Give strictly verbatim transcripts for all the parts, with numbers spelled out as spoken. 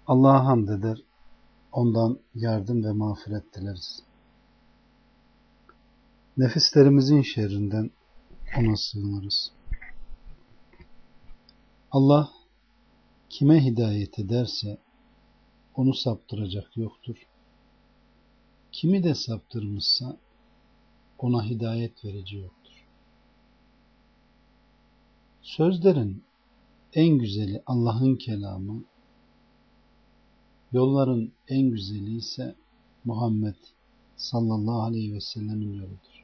Allah'a hamd eder, ondan yardım ve mağfiret dileriz. Nefislerimizin şerrinden ona sığınırız. Allah kime hidayet ederse onu saptıracak yoktur. Kimi de saptırmışsa ona hidayet verici yoktur. Sözlerin en güzeli Allah'ın kelamı, yolların en güzeli ise Muhammed sallallahu aleyhi ve sellemin yoludur.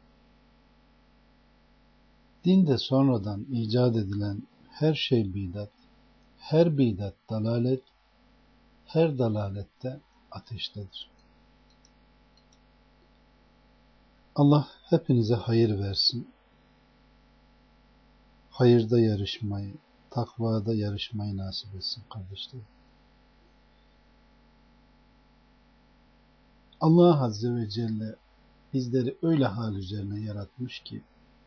Dinde sonradan icat edilen her şey bidat, her bidat dalalet, her dalalette ateştedir. Allah hepinize hayır versin. Hayırda yarışmayı, takvada yarışmayı nasip etsin kardeşlerim. Allah Azze ve Celle bizleri öyle hal üzerine yaratmış ki,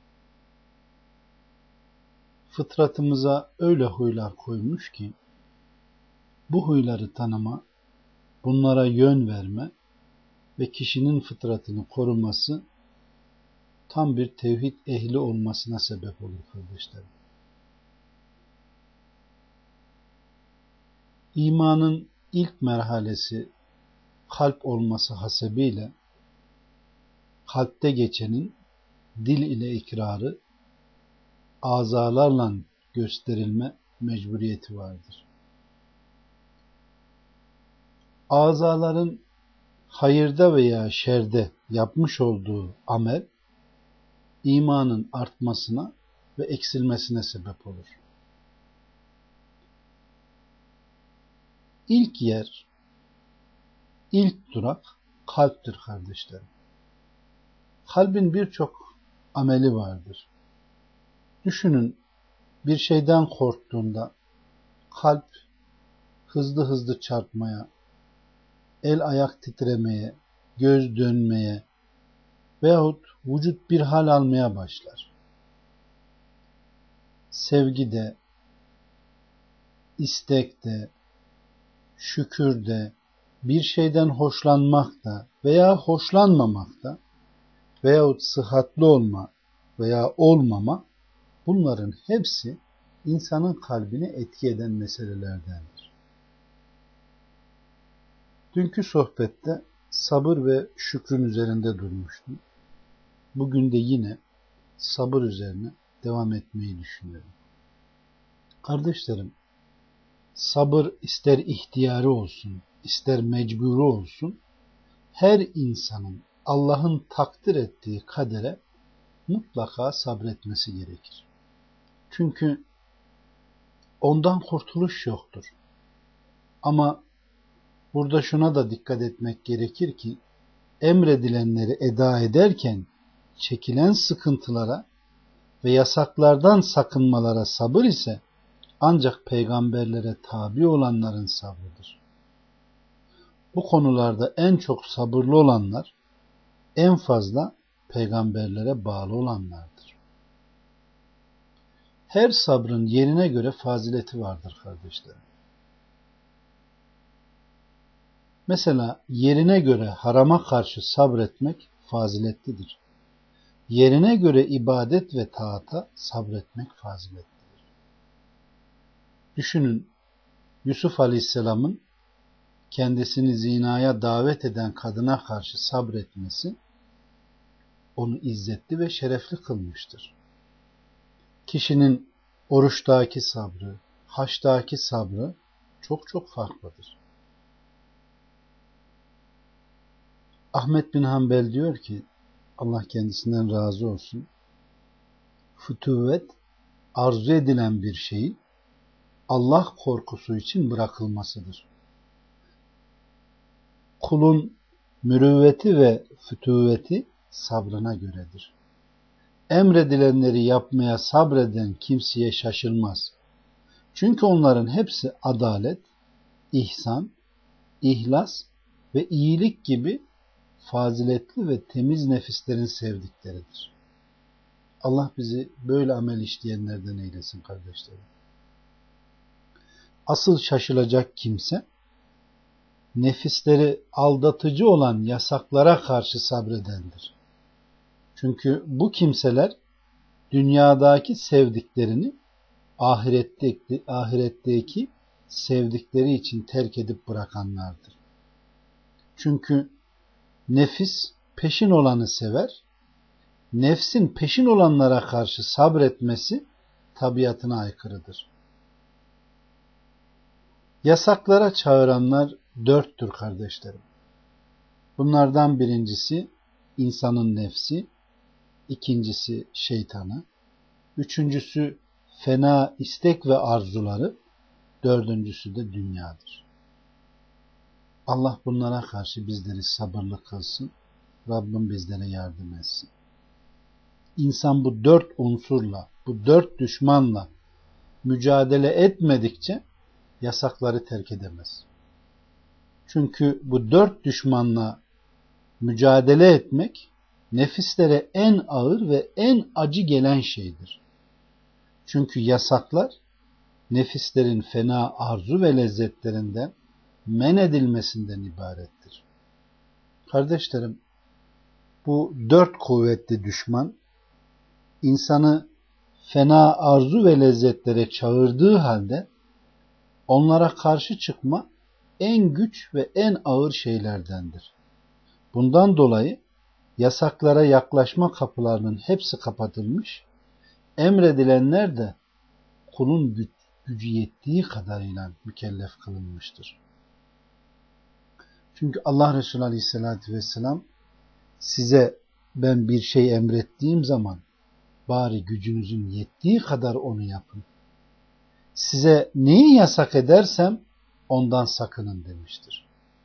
fıtratımıza öyle huylar koymuş ki, bu huyları tanıma, bunlara yön verme ve kişinin fıtratını koruması tam bir tevhid ehli olmasına sebep olur kardeşlerim. İmanın ilk merhalesi kalp olması hasebiyle kalpte geçenin dil ile ikrarı, azalarla gösterilme mecburiyeti vardır. Azaların hayırda veya şerde yapmış olduğu amel, imanın artmasına ve eksilmesine sebep olur. İlk yer, ilk durak kalptir kardeşlerim. Kalbin birçok ameli vardır. Düşünün, bir şeyden korktuğunda kalp hızlı hızlı çarpmaya, el ayak titremeye, göz dönmeye veyahut vücut bir hal almaya başlar. Sevgide, istekte, şükürde, bir şeyden hoşlanmakta veya hoşlanmamakta veyahut sıhhatli olma veya olmama, bunların hepsi insanın kalbine etki eden meselelerdendir. Dünkü sohbette sabır ve şükrün üzerinde durmuştum. Bugün de yine sabır üzerine devam etmeyi düşünüyorum. Kardeşlerim, sabır ister ihtiyari olsun, ister mecburi olsun, her insanın Allah'ın takdir ettiği kadere mutlaka sabretmesi gerekir. Çünkü ondan kurtuluş yoktur. Ama burada şuna da dikkat etmek gerekir ki, emredilenleri eda ederken çekilen sıkıntılara ve yasaklardan sakınmalara sabır ise ancak peygamberlere tabi olanların sabrıdır. Bu konularda en çok sabırlı olanlar, en fazla peygamberlere bağlı olanlardır. Her sabrın yerine göre fazileti vardır kardeşlerim. Mesela yerine göre harama karşı sabretmek faziletlidir. Yerine göre ibadet ve taata sabretmek faziletlidir. Düşünün, Yusuf Aleyhisselam'ın kendisini zinaya davet eden kadına karşı sabretmesi onu izzetli ve şerefli kılmıştır. Kişinin oruçtaki sabrı, haçtaki sabrı çok çok farklıdır. Ahmet bin Hanbel diyor ki, Allah kendisinden razı olsun, fütüvvet arzu edilen bir şeyin Allah korkusu için bırakılmasıdır. Kulun mürüvveti ve fütüvveti sabrına göredir. Emredilenleri yapmaya sabreden kimseye şaşılmaz. Çünkü onların hepsi adalet, ihsan, ihlas ve iyilik gibi faziletli ve temiz nefislerin sevdikleridir. Allah bizi böyle amel işleyenlerden eylesin kardeşlerim. Asıl şaşılacak kimse, nefisleri aldatıcı olan yasaklara karşı sabredendir. Çünkü bu kimseler dünyadaki sevdiklerini ahiretteki, ahiretteki sevdikleri için terk edip bırakanlardır. Çünkü nefis peşin olanı sever, nefsin peşin olanlara karşı sabretmesi tabiatına aykırıdır. Yasaklara çağıranlar dörttür kardeşlerim. Bunlardan birincisi insanın nefsi, ikincisi şeytanı, üçüncüsü fena istek ve arzuları, dördüncüsü de dünyadır. Allah bunlara karşı bizleri sabırlı kılsın, Rabbim bizlere yardım etsin. İnsan bu dört unsurla, bu dört düşmanla mücadele etmedikçe yasakları terk edemez. Çünkü bu dört düşmanla mücadele etmek nefislere en ağır ve en acı gelen şeydir. Çünkü yasaklar nefislerin fena arzu ve lezzetlerinden men edilmesinden ibarettir. Kardeşlerim, bu dört kuvvetli düşman insanı fena arzu ve lezzetlere çağırdığı halde onlara karşı çıkma en güç ve en ağır şeylerdendir. Bundan dolayı yasaklara yaklaşma kapılarının hepsi kapatılmış, emredilenler de kulun güç, gücü yettiği kadarıyla mükellef kılınmıştır. Çünkü Allah Resulü Aleyhisselatü Vesselam size ben bir şey emrettiğim zaman bari gücünüzün yettiği kadar onu yapın. Size neyi yasak edersem ondan sakının demiştir.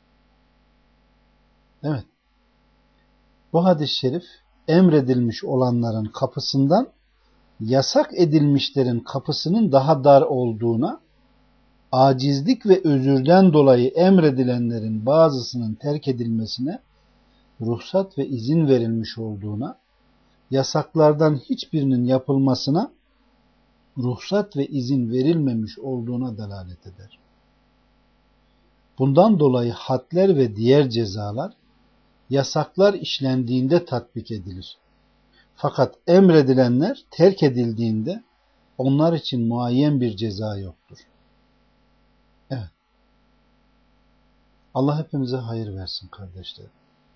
Evet. Bu hadis-i şerif emredilmiş olanların kapısından yasak edilmişlerin kapısının daha dar olduğuna, acizlik ve özürden dolayı emredilenlerin bazısının terk edilmesine ruhsat ve izin verilmiş olduğuna, yasaklardan hiçbirinin yapılmasına ruhsat ve izin verilmemiş olduğuna delalet eder. Bundan dolayı hadler ve diğer cezalar yasaklar işlendiğinde tatbik edilir. Fakat emredilenler terk edildiğinde onlar için muayyen bir ceza yoktur. Evet. Allah hepimize hayır versin kardeşler.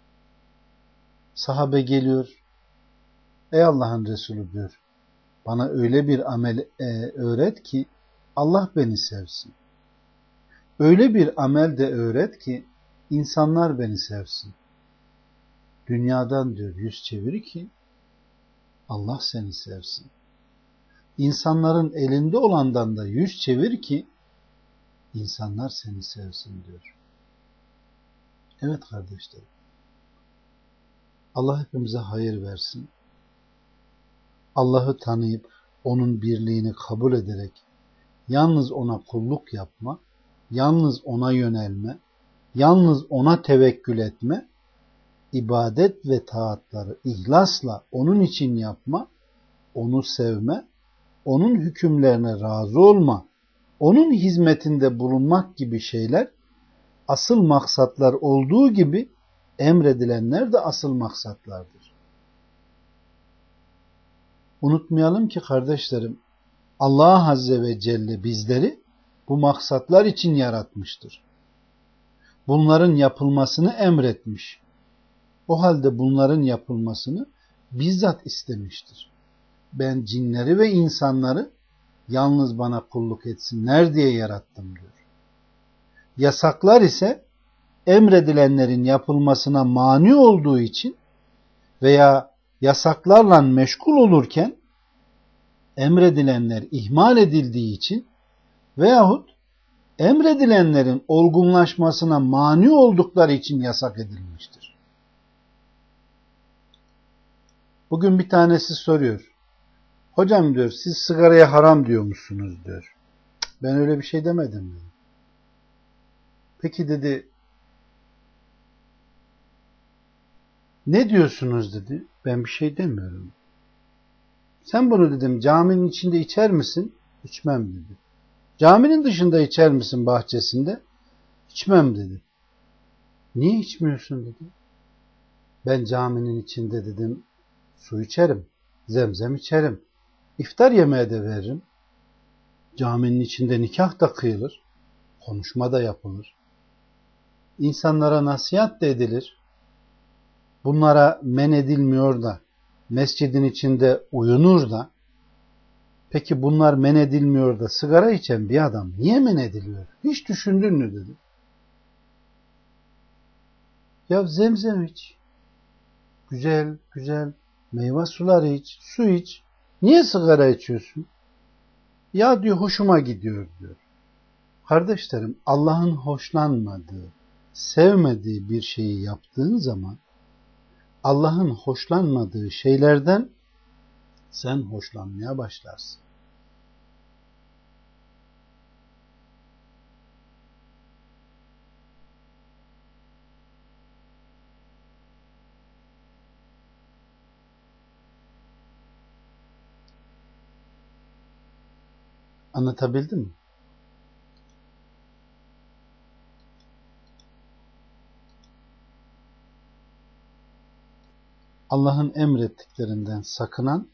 Sahabe geliyor. Ey Allah'ın Resulü diyor. Bana öyle bir amel e, öğret ki Allah beni sevsin. Öyle bir amel de öğret ki insanlar beni sevsin. Dünyadan diyor yüz çevir ki Allah seni sevsin. İnsanların elinde olandan da yüz çevir ki insanlar seni sevsin diyor. Evet kardeşlerim. Allah hepimize hayır versin. Allah'ı tanıyıp onun birliğini kabul ederek yalnız ona kulluk yapma, yalnız ona yönelme, yalnız ona tevekkül etme, ibadet ve taatları ihlasla onun için yapma, onu sevme, onun hükümlerine razı olma, onun hizmetinde bulunmak gibi şeyler asıl maksatlar olduğu gibi emredilenler de asıl maksatlardır. Unutmayalım ki kardeşlerim, Allah Azze ve Celle bizleri bu maksatlar için yaratmıştır. Bunların yapılmasını emretmiş. O halde bunların yapılmasını bizzat istemiştir. Ben cinleri ve insanları yalnız bana kulluk etsinler diye yarattım diyor. Yasaklar ise emredilenlerin yapılmasına mani olduğu için veya yasaklarla meşgul olurken emredilenler ihmal edildiği için veyahut emredilenlerin olgunlaşmasına mani oldukları için yasak edilmiştir. Bugün bir tanesi soruyor. Hocam diyor siz sigaraya haram diyormuşsunuz diyor. Ben öyle bir şey demedim diyor. Peki dedi ne diyorsunuz dedi. Ben bir şey demiyorum. Sen bunu dedim caminin içinde içer misin? İçmem dedi. Caminin dışında içer misin bahçesinde? İçmem dedi. Niye içmiyorsun dedi. Ben caminin içinde dedim su içerim, zemzem içerim, iftar yemeği de veririm. Caminin içinde nikah da kıyılır, konuşma da yapılır. İnsanlara nasihat de edilir. Bunlara men edilmiyor da, mescidin içinde uyunur da, peki bunlar men edilmiyor da sigara içen bir adam niye men ediliyor? Hiç düşündün mü dedi. Ya zemzem iç. Güzel güzel meyve suları iç, su iç. Niye sigara içiyorsun? Ya diyor hoşuma gidiyor diyor. Kardeşlerim, Allah'ın hoşlanmadığı, sevmediği bir şeyi yaptığın zaman Allah'ın hoşlanmadığı şeylerden sen hoşlanmaya başlarsın. Anlatabildim mi? Allah'ın emrettiklerinden sakınan,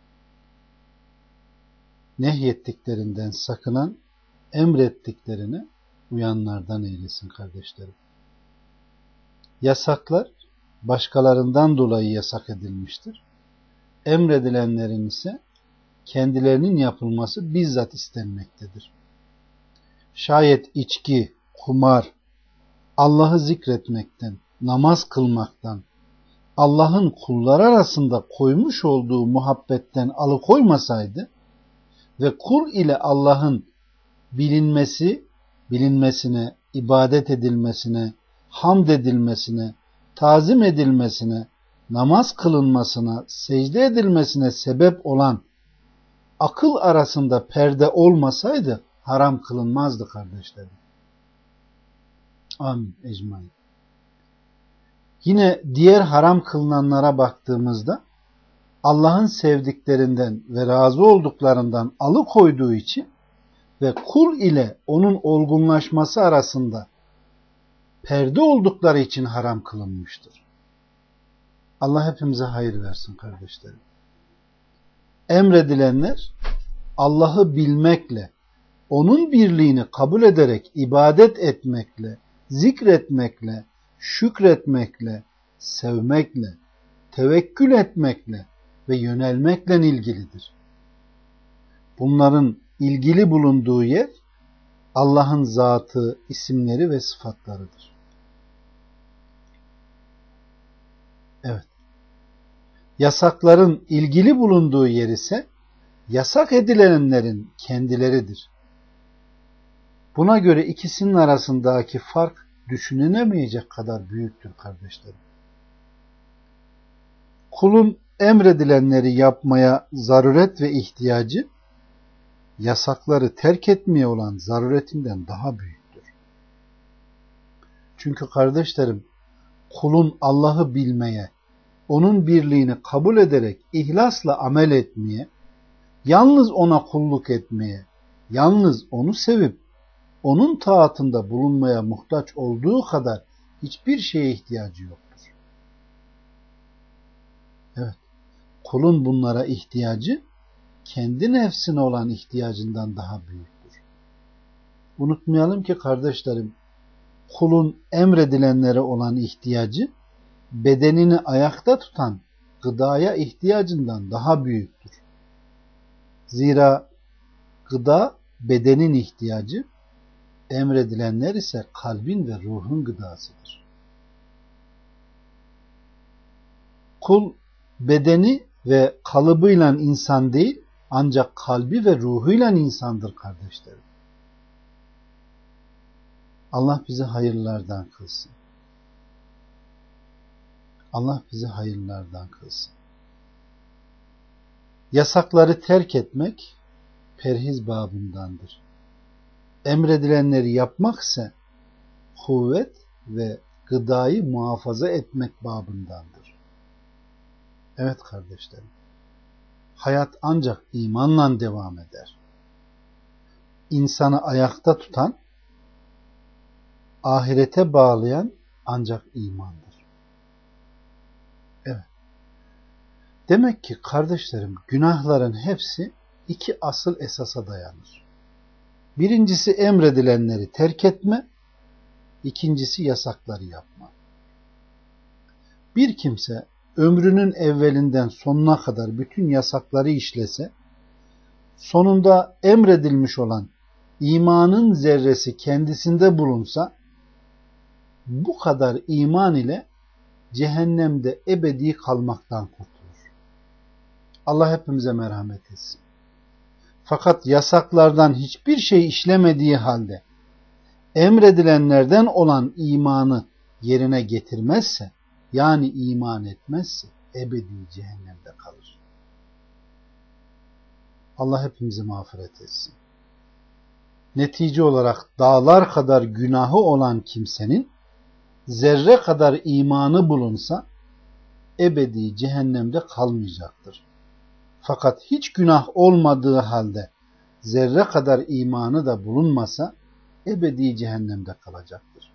nehyettiklerinden sakınan, emrettiklerini uyanlardan eylesin kardeşlerim. Yasaklar başkalarından dolayı yasak edilmiştir. Emredilenlerin ise kendilerinin yapılması bizzat istenmektedir. Şayet içki, kumar, Allah'ı zikretmekten, namaz kılmaktan, Allah'ın kullar arasında koymuş olduğu muhabbetten alıkoymasaydı ve kul ile Allah'ın bilinmesi, bilinmesine, ibadet edilmesine, hamd edilmesine, tazim edilmesine, namaz kılınmasına, secde edilmesine sebep olan akıl arasında perde olmasaydı haram kılınmazdı kardeşlerim. Amin. Ecmaîn. Yine diğer haram kılınanlara baktığımızda Allah'ın sevdiklerinden ve razı olduklarından alıkoyduğu için ve kul ile onun olgunlaşması arasında perde oldukları için haram kılınmıştır. Allah hepimize hayır versin kardeşlerim. Emredilenler Allah'ı bilmekle, onun birliğini kabul ederek ibadet etmekle, zikretmekle, şükretmekle, sevmekle, tevekkül etmekle ve yönelmekle ilgilidir. Bunların ilgili bulunduğu yer Allah'ın zatı, isimleri ve sıfatlarıdır. Evet. Yasakların ilgili bulunduğu yer ise yasak edilenlerin kendileridir. Buna göre ikisinin arasındaki fark düşünülemeyecek kadar büyüktür kardeşlerim. Kulun emredilenleri yapmaya zaruret ve ihtiyacı yasakları terk etmeye olan zaruretinden daha büyüktür. Çünkü kardeşlerim, kulun Allah'ı bilmeye, onun birliğini kabul ederek ihlasla amel etmeye, yalnız ona kulluk etmeye, yalnız onu sevip onun taatında bulunmaya muhtaç olduğu kadar hiçbir şeye ihtiyacı yoktur. Evet, kulun bunlara ihtiyacı kendi nefsine olan ihtiyacından daha büyüktür. Unutmayalım ki kardeşlerim, kulun emredilenlere olan ihtiyacı bedenini ayakta tutan gıdaya ihtiyacından daha büyüktür. Zira gıda bedenin ihtiyacı, emredilenler ise kalbin ve ruhun gıdasıdır. Kul bedeni ve kalıbıyla insan değil, ancak kalbi ve ruhuyla insandır kardeşlerim. Allah bizi hayırlardan kılsın. Allah bizi hayırlardan kılsın. Yasakları terk etmek perhiz babındandır. Emredilenleri yapmak ise kuvvet ve gıdayı muhafaza etmek babındandır. Evet kardeşlerim, hayat ancak imanla devam eder. İnsanı ayakta tutan, ahirete bağlayan ancak imandır. Evet. Demek ki kardeşlerim, günahların hepsi iki asıl esasa dayanır. Birincisi emredilenleri terk etme, ikincisi yasakları yapma. Bir kimse ömrünün evvelinden sonuna kadar bütün yasakları işlese, sonunda emredilmiş olan imanın zerresi kendisinde bulunsa, bu kadar iman ile cehennemde ebedi kalmaktan kurtulur. Allah hepimize merhamet etsin. Fakat yasaklardan hiçbir şey işlemediği halde emredilenlerden olan imanı yerine getirmezse, yani iman etmezse ebedi cehennemde kalır. Allah hepimizi mağfiret etsin. Netice olarak dağlar kadar günahı olan kimsenin zerre kadar imanı bulunsa ebedi cehennemde kalmayacaktır. Fakat hiç günah olmadığı halde zerre kadar imanı da bulunmasa ebedi cehennemde kalacaktır.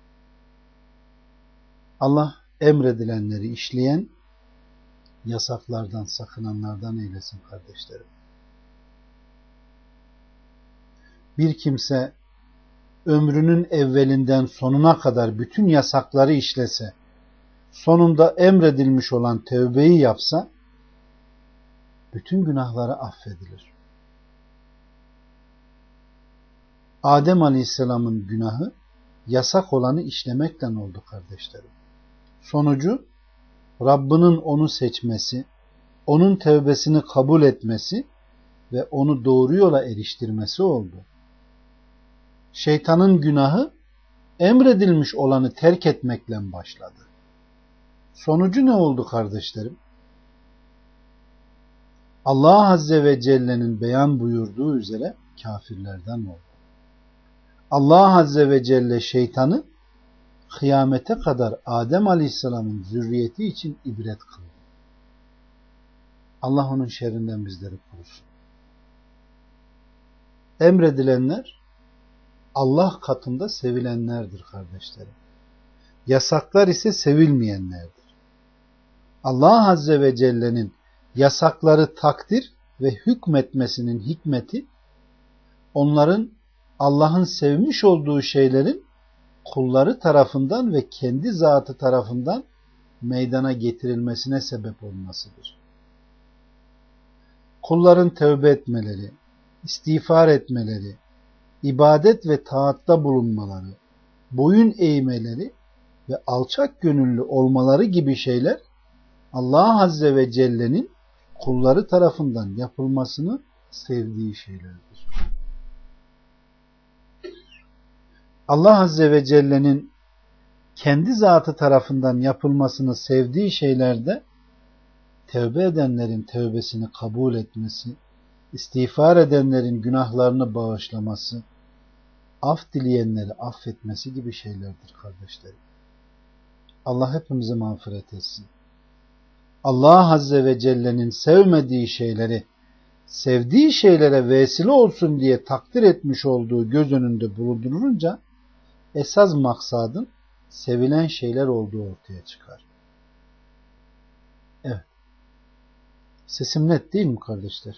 Allah emredilenleri işleyen, yasaklardan sakınanlardan eylesin kardeşlerim. Bir kimse ömrünün evvelinden sonuna kadar bütün yasakları işlese, sonunda emredilmiş olan tevbeyi yapsa, bütün günahları affedilir. Adem Aleyhisselam'ın günahı yasak olanı işlemekle oldu kardeşlerim. Sonucu Rabbinin onu seçmesi, onun tevbesini kabul etmesi ve onu doğru yola eriştirmesi oldu. Şeytanın günahı emredilmiş olanı terk etmekle başladı. Sonucu ne oldu kardeşlerim? Allah Azze ve Celle'nin beyan buyurduğu üzere kafirlerden oldu. Allah Azze ve Celle şeytanı kıyamete kadar Adem Aleyhisselam'ın zürriyeti için ibret kıldı. Allah onun şerrinden bizleri korusun. Emredilenler Allah katında sevilenlerdir kardeşlerim. Yasaklar ise sevilmeyenlerdir. Allah Azze ve Celle'nin yasakları takdir ve hükmetmesinin hikmeti, onların Allah'ın sevmiş olduğu şeylerin kulları tarafından ve kendi zatı tarafından meydana getirilmesine sebep olmasıdır. Kulların tövbe etmeleri, istiğfar etmeleri, ibadet ve taatta bulunmaları, boyun eğmeleri ve alçak gönüllü olmaları gibi şeyler Allah Azze ve Celle'nin kulları tarafından yapılmasını sevdiği şeylerdir. Allah Azze ve Celle'nin kendi zatı tarafından yapılmasını sevdiği şeylerde tevbe edenlerin tevbesini kabul etmesi, istiğfar edenlerin günahlarını bağışlaması, af dileyenleri affetmesi gibi şeylerdir kardeşlerim. Allah hepimizi mağfiret etsin. Allah Azze ve Celle'nin sevmediği şeyleri sevdiği şeylere vesile olsun diye takdir etmiş olduğu göz önünde bulundurulunca esas maksadın sevilen şeyler olduğu ortaya çıkar. Evet. Sesim net değil mi kardeşler?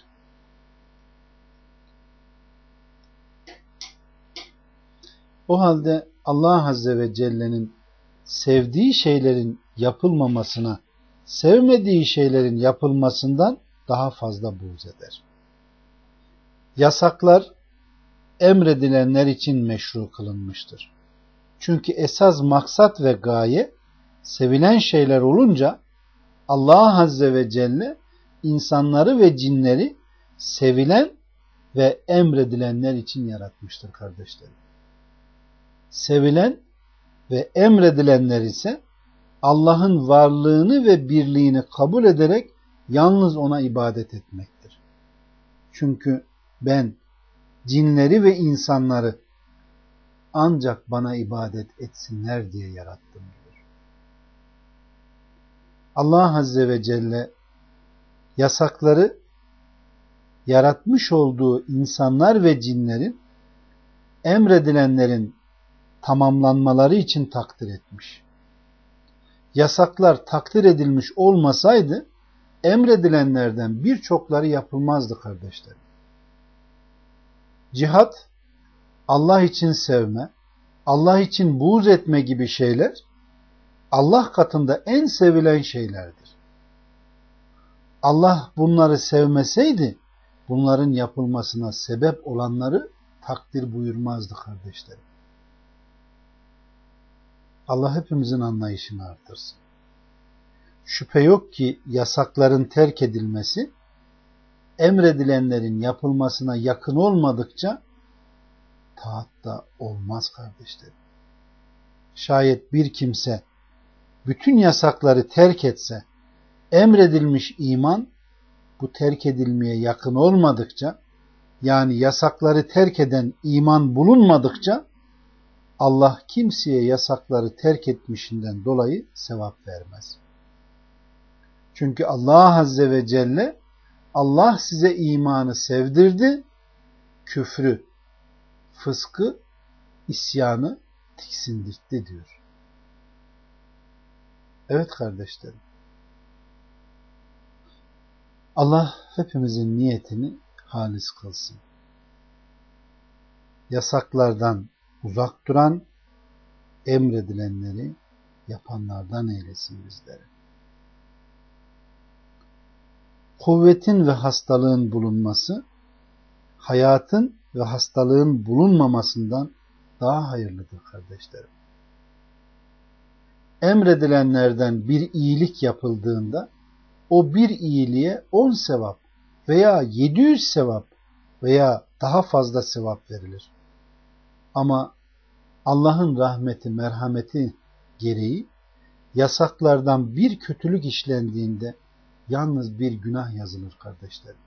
O halde Allah Azze ve Celle'nin sevdiği şeylerin yapılmamasına, sevmediği şeylerin yapılmasından daha fazla buğz eder. Yasaklar emredilenler için meşru kılınmıştır. Çünkü esas maksat ve gaye sevilen şeyler olunca Allah Azze ve Celle insanları ve cinleri sevilen ve emredilenler için yaratmıştır kardeşlerim. Sevilen ve emredilenler ise Allah'ın varlığını ve birliğini kabul ederek yalnız ona ibadet etmektir. Çünkü ben cinleri ve insanları ancak bana ibadet etsinler diye yarattım diyor. Allah Azze ve Celle yasakları yaratmış olduğu insanlar ve cinlerin emredilenlerin tamamlanmaları için takdir etmiş. yasaklar takdir edilmiş olmasaydı emredilenlerden birçokları yapılmazdı kardeşlerim. Cihat, Allah için sevme, Allah için buğz etme gibi şeyler Allah katında en sevilen şeylerdir. Allah bunları sevmeseydi bunların yapılmasına sebep olanları takdir buyurmazdı kardeşlerim. Allah hepimizin anlayışını artırsın. Şüphe yok ki yasakların terk edilmesi, emredilenlerin yapılmasına yakın olmadıkça taatta olmaz kardeşlerim. Şayet bir kimse bütün yasakları terk etse, emredilmiş iman bu terk edilmeye yakın olmadıkça, yani yasakları terk eden iman bulunmadıkça Allah kimseye yasakları terk etmişinden dolayı sevap vermez. Çünkü Allah Azze ve Celle Allah size imanı sevdirdi, küfrü, fıskı, isyanı tiksindirtti diyor. Evet kardeşlerim. Allah hepimizin niyetini halis kılsın. Yasaklardan uzak duran, emredilenleri yapanlardan eylesin bizleri. Kuvvetin ve hastalığın bulunması, hayatın ve hastalığın bulunmamasından daha hayırlıdır kardeşlerim. Emredilenlerden bir iyilik yapıldığında, o bir iyiliğe on sevap veya yedi yüz sevap veya daha fazla sevap verilir. Ama Allah'ın rahmeti, merhameti gereği yasaklardan bir kötülük işlendiğinde yalnız bir günah yazılır kardeşlerim.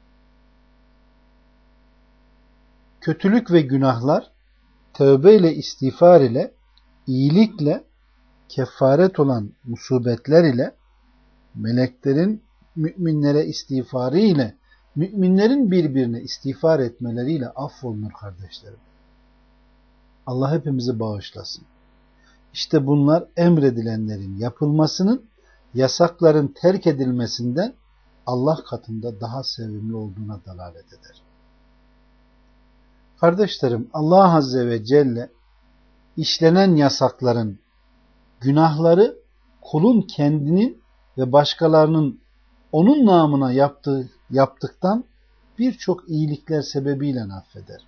Kötülük ve günahlar tövbe ile istiğfar ile, iyilikle, kefaret olan musibetler ile, meleklerin müminlere istiğfarı ile, müminlerin birbirine istiğfar etmeleriyle affolunur kardeşlerim. Allah hepimizi bağışlasın. İşte bunlar emredilenlerin yapılmasının, yasakların terk edilmesinden Allah katında daha sevimli olduğuna dalalet eder. Kardeşlerim, Allah Azze ve Celle işlenen yasakların, günahları kulun kendinin ve başkalarının onun namına yaptığı, yaptıktan birçok iyilikler sebebiyle affeder.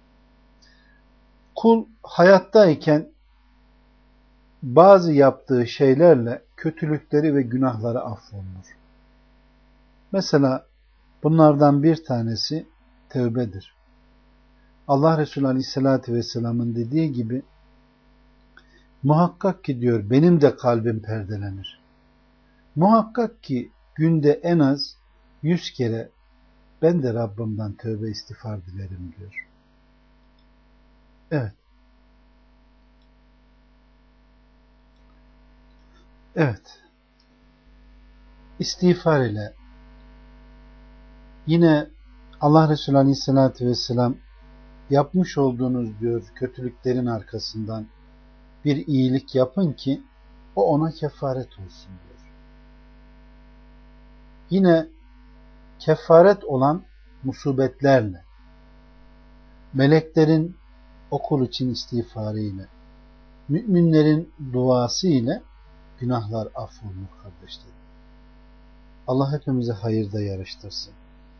Kul hayattayken bazı yaptığı şeylerle kötülükleri ve günahları affolunur. Mesela bunlardan bir tanesi tövbedir. Allah Resulü Aleyhisselatü Vesselam'ın dediği gibi, muhakkak ki diyor benim de kalbim perdelenir. Muhakkak ki günde en az yüz kere ben de Rabbimden tövbe istiğfar dilerim diyor. Evet. Evet. İstiğfar ile yine Allah Resulü Aleyhisselatü Vesselam yapmış olduğunuz diyor kötülüklerin arkasından bir iyilik yapın ki o ona kefaret olsun diyor. Yine kefaret olan musibetlerle, meleklerin okul için istiğfarı ile, müminlerin duası ile günahlar affolunur kardeşlerim. Allah hepimizi hayırda yarıştırsın.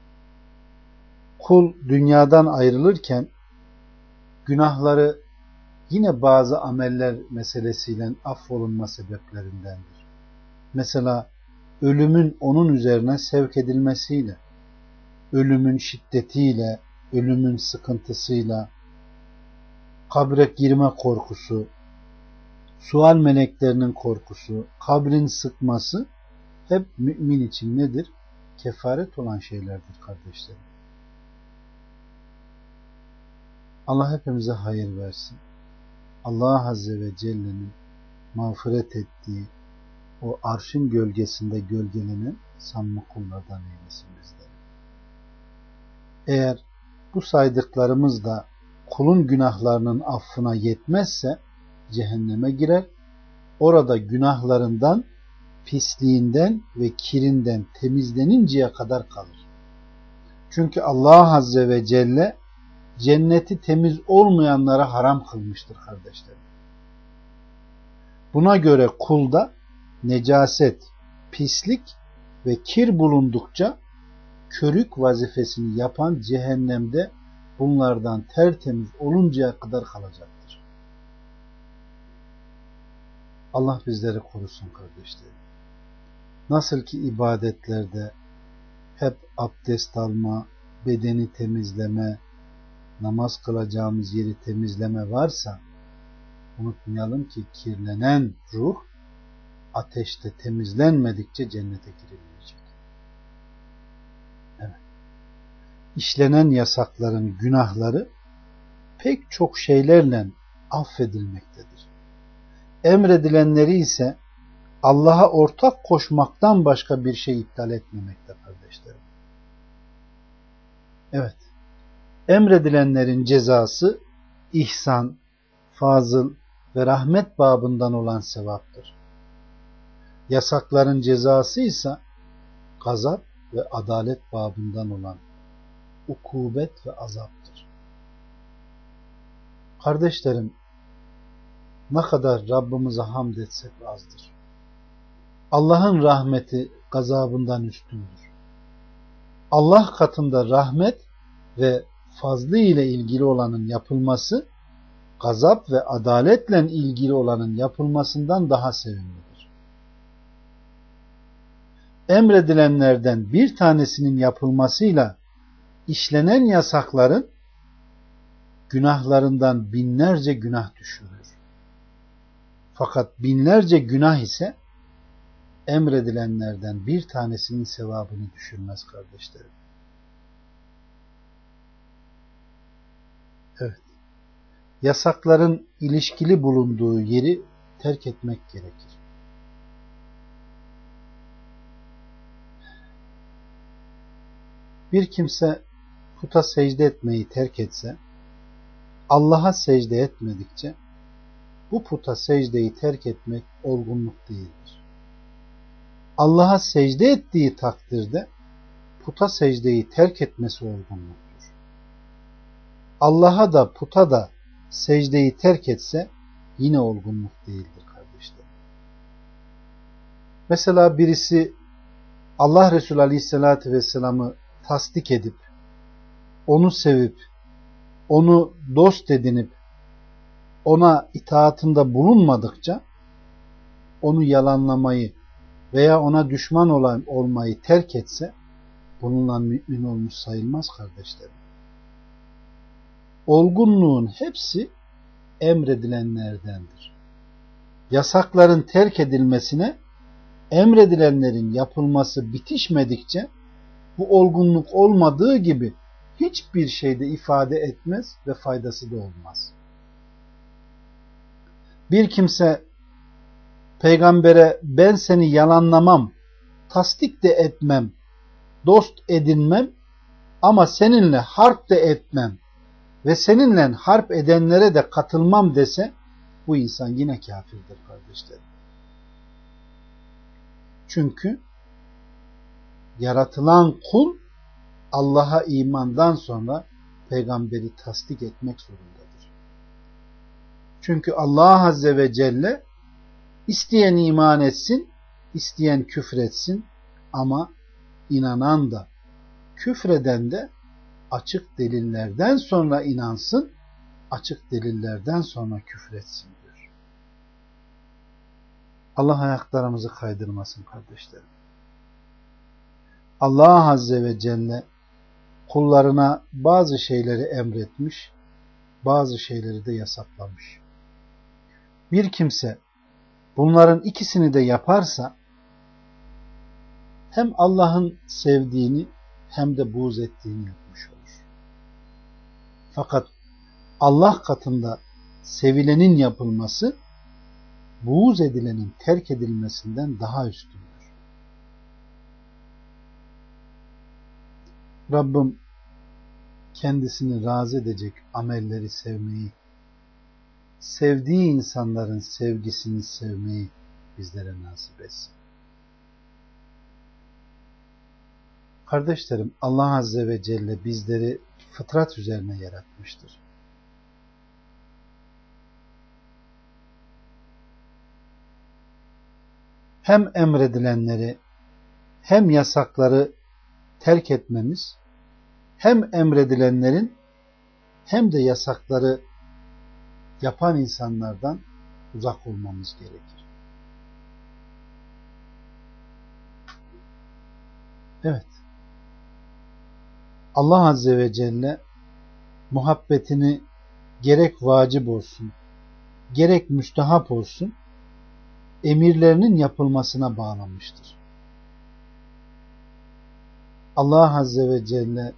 Kul dünyadan ayrılırken günahları yine bazı ameller meselesiyle affolunma sebeplerindendir. Mesela ölümün onun üzerine sevk edilmesiyle, ölümün şiddetiyle, ölümün sıkıntısıyla, kabre girme korkusu, sual meleklerinin korkusu, kabrin sıkması hep mümin için nedir? Kefaret olan şeylerdir kardeşlerim. Allah hepimize hayır versin. Allah Azze ve Celle'nin mağfiret ettiği o arşın gölgesinde gölgelenen samimi kullardan eylesin bizleri. Eğer bu saydıklarımız da kulun günahlarının affına yetmezse cehenneme girer. orada günahlarından, pisliğinden ve kirinden temizleninceye kadar kalır. Çünkü Allah Azze ve Celle cenneti temiz olmayanlara haram kılmıştır kardeşlerim. Buna göre kulda necaset, pislik ve kir bulundukça körük vazifesini yapan cehennemde bunlardan tertemiz oluncaya kadar kalacaktır. Allah bizleri korusun kardeşlerim. Nasıl ki ibadetlerde hep abdest alma, bedeni temizleme, namaz kılacağımız yeri temizleme varsa, unutmayalım ki kirlenen ruh ateşte temizlenmedikçe cennete girilmeyecek. Evet. İşlenen yasakların günahları pek çok şeylerle affedilmektedir. Emredilenleri ise Allah'a ortak koşmaktan başka bir şey iptal etmemekte kardeşlerim. Evet. Emredilenlerin cezası ihsan, fazıl ve rahmet babından olan sevaptır. Yasakların cezası ise gazap ve adalet babından olan ukubet ve azaptır. Kardeşlerim, ne kadar Rabbimize hamd etsek azdır. Allah'ın rahmeti gazabından üstündür. Allah katında rahmet ve fazlı ile ilgili olanın yapılması, gazap ve adaletle ilgili olanın yapılmasından daha sevimlidir. Emredilenlerden bir tanesinin yapılmasıyla işlenen yasakların günahlarından binlerce günah düşürür. Fakat binlerce günah ise emredilenlerden bir tanesinin sevabını düşürmez kardeşlerim. Evet. Yasakların ilişkili bulunduğu yeri terk etmek gerekir. Bir kimse puta secde etmeyi terk etse, Allah'a secde etmedikçe bu puta secdeyi terk etmek olgunluk değildir. Allah'a secde ettiği takdirde puta secdeyi terk etmesi olgunluktur. Allah'a da puta da secdeyi terk etse yine olgunluk değildir kardeşler. Mesela birisi Allah Resulü Aleyhisselatü Vesselam'ı tasdik edip, onu sevip, onu dost edinip, ona itaatında bulunmadıkça, onu yalanlamayı veya ona düşman olan olmayı terk etse, bununla mümin olmuş sayılmaz kardeşlerim. Olgunluğun hepsi emredilenlerdendir. Yasakların terk edilmesine, emredilenlerin yapılması bitişmedikçe, bu olgunluk olmadığı gibi hiçbir şeyde ifade etmez ve faydası da olmaz. Bir kimse peygambere ben seni yalanlamam, tasdik de etmem, dost edinmem ama seninle harp de etmem ve seninle harp edenlere de katılmam dese, bu insan yine kafirdir kardeşlerim. Çünkü yaratılan kul Allah'a imandan sonra peygamberi tasdik etmek zorundadır. Çünkü Allah Azze ve Celle isteyen iman etsin, isteyen küfretsin ama inanan da küfreden de açık delillerden sonra inansın, açık delillerden sonra küfretsin diyor. Allah ayaklarımızı kaydırmasın kardeşlerim. Allah Azze ve Celle kullarına bazı şeyleri emretmiş, bazı şeyleri de yasaklamış. Bir kimse bunların ikisini de yaparsa hem Allah'ın sevdiğini hem de buğz ettiğini yapmış olur. Fakat Allah katında sevilenin yapılması buğz edilenin terk edilmesinden daha üstündür. Rabbim kendisini razı edecek amelleri sevmeyi, sevdiği insanların sevgisini sevmeyi bizlere nasip etsin. Kardeşlerim, Allah Azze ve Celle bizleri fıtrat üzerine yaratmıştır. Hem emredilenleri hem yasakları terk etmemiz, hem emredilenlerin hem de yasakları yapan insanlardan uzak olmamız gerekir. Evet. Allah Azze ve Celle muhabbetini gerek vacip olsun, gerek müstehap olsun, emirlerinin yapılmasına bağlamıştır. Allah Azze ve Celle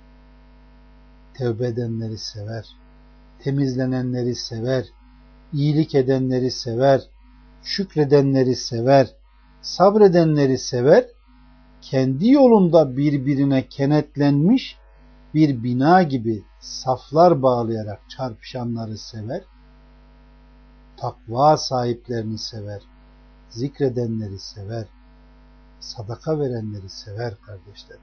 tevbe edenleri sever, temizlenenleri sever, iyilik edenleri sever, şükredenleri sever, sabredenleri sever, kendi yolunda birbirine kenetlenmiş bir bina gibi saflar bağlayarak çarpışanları sever, takva sahiplerini sever, zikredenleri sever, sadaka verenleri sever kardeşlerim.